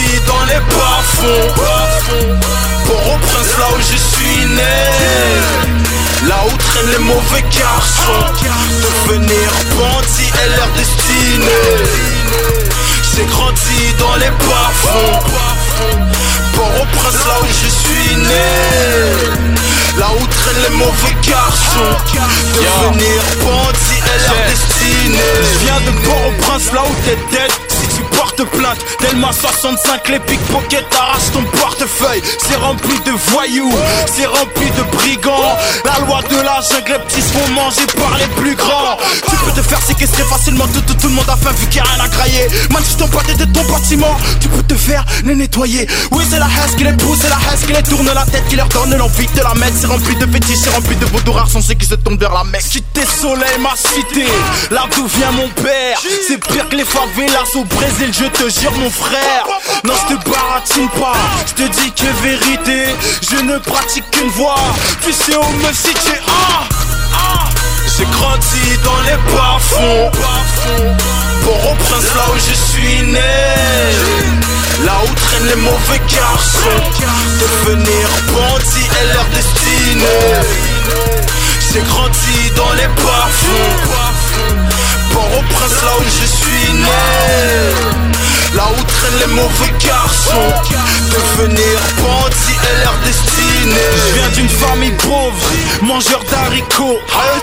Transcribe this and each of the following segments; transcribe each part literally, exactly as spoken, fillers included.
dans les bas-fonds, Port-au-Prince, là où je suis né, là où traînent les mauvais garçons. Devenir bandit est leur destinée. J'ai grandi dans les bas-fonds, Port-au-Prince, là où je suis né, là où traînent les mauvais garçons. Devenir bandit est leur destinée. Je viens de Port-au-Prince, là où t'es dead. Si tu portes plainte, Delma soixante-cinq, les pickpockets arrachent ton portefeuille. C'est rempli de voyous, c'est rempli de brigands. La loi de la jungle, les petits se font manger par les plus grands. Tu peux te faire séquestrer facilement, tout, tout, tout le monde a faim vu qu'il n'y a rien à grailler. Man, si ton pote est de ton bâtiment, tu peux te faire les nettoyer. Oui, c'est la haine qui les pousse, c'est la haine qui les tourne la tête, qui leur donne l'envie de la mettre. C'est rempli de fétiches, c'est rempli de vaudou rares sensés qui se tournent vers la Mecque. Cité soleil, ma cité, là d'où vient mon père. C'est pire que les favelas au Brésil, je te jure mon frère. Non, je te baratine pas, je te dis que vérité, je ne pratique qu'une voix. Tu sais où me situer, ah, ah. J'ai grandi dans les bas-fonds, Port-au-Prince, là où je suis né, là où traînent les mauvais garçons. Devenir bandit est leur destinée. J'ai grandi dans les bas-fonds, Port-au-Prince, là où je suis né, là où traînent les mauvais garçons. Devenir bandit est leur destinée. Je viens d'une famille pauvre, mangeur d'haricots.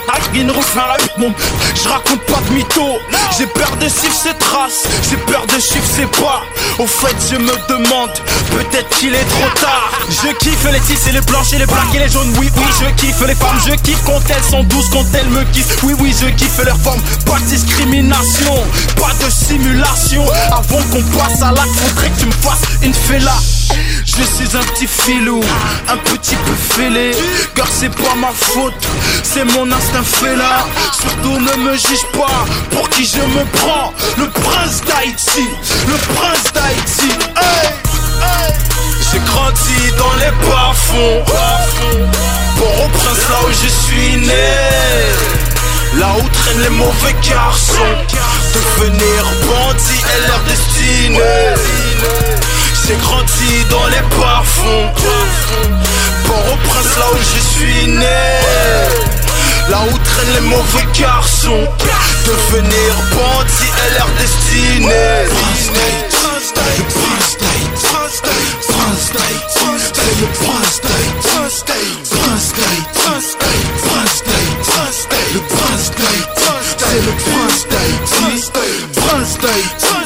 Je raconte pas de mytho. J'ai peur de suivre ses traces, j'ai peur de suivre ses pas. Au fait je me demande, peut-être qu'il est trop tard. Je kiffe les tisses et les blanches et les black et les jaunes. Oui oui je kiffe les femmes, je kiffe quand elles sont douces, quand elles me kiffent. Oui oui je kiffe leur forme, pas de discrimination, pas de simulation. Avant qu'on passe à l'acte, faudrait que tu me fasses une fella. Je suis un petit filou, un petit peu fêlé, car c'est pas ma faute, c'est mon instinct félin. Surtout ne me juge pas, pour qui je me prends. Le prince d'Haïti, le prince d'Haïti, hey, hey. J'ai grandi dans les bas-fonds, Port-au-Prince, là où je suis né, là où traînent les mauvais garçons. Devenir bandit est leur destinée. J'ai grandi dans les bas-fonds, Port-au-Prince, là où je suis né, là où traînent les mauvais garçons. Devenir bandit est leur destinée. Prince d'Haïti, Prince d'Haïti, Prince d'Haïti, c'est le Prince d'Haïti, Prince d'Haïti, Prince d'Haïti, le Prince d'Haïti, c'est le Prince d'Haïti, Prince d'Haïti.